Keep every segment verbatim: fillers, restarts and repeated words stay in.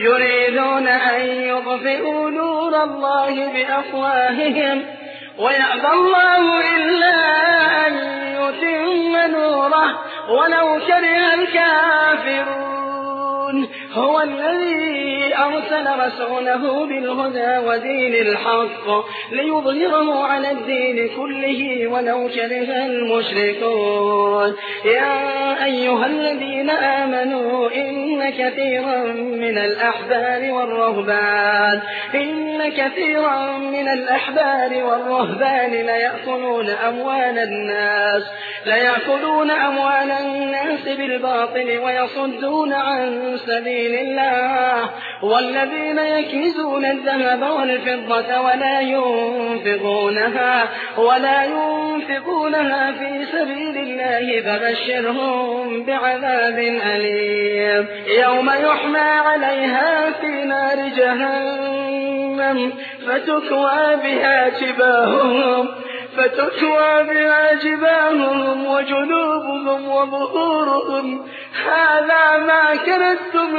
يريدون أن يطفئوا نور الله بأفواههم ويأبى الله إلا أن يتم نوره ولو كره الكافرون. هو الذي أرسل رسوله بالهدى ودين الحق ليظهره على الدين كله ولو كره المشركون. يا أيها الذين آمنوا إن كثيرا من الأحبار والرهبان إن كثيرا من الأحبار والرهبان ليأكلون أموال الناس ليأكلون أموال الناس بالباطل ويصدون عن سبيل الله والذين يكنزون الذهب والفضة ولا ينفقونها ولا ينفقونها في سبيل الله فبشرهم بعذاب أليم يوم يحمى عليها في نار جهنم فتكوى بها جباههم فتكوى بها جباههم وجنوبهم وظهورهم هذا ما كنتم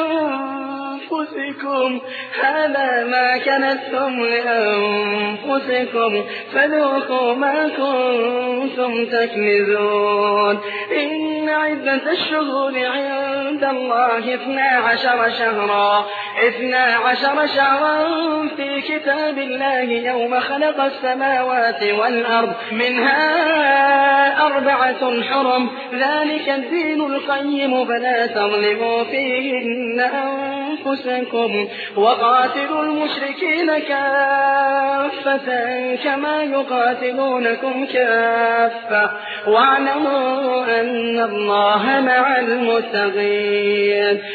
لأنفسكم هذا ما كنتم لأنفسكم فذوقوا ما كنتم تكنزون. إن عدة الشهور عند الله اثنا عشر شهرا اثنا عشر شهرا في كتاب الله يوم خلق السماوات والأرض منها أربعة حرم ذلك الدين القيم فلا تظلموا فيهن أنفسكم وقاتلوا المشركين كافة كما يقاتلونكم كافة واعلموا أن الله مع المتقين.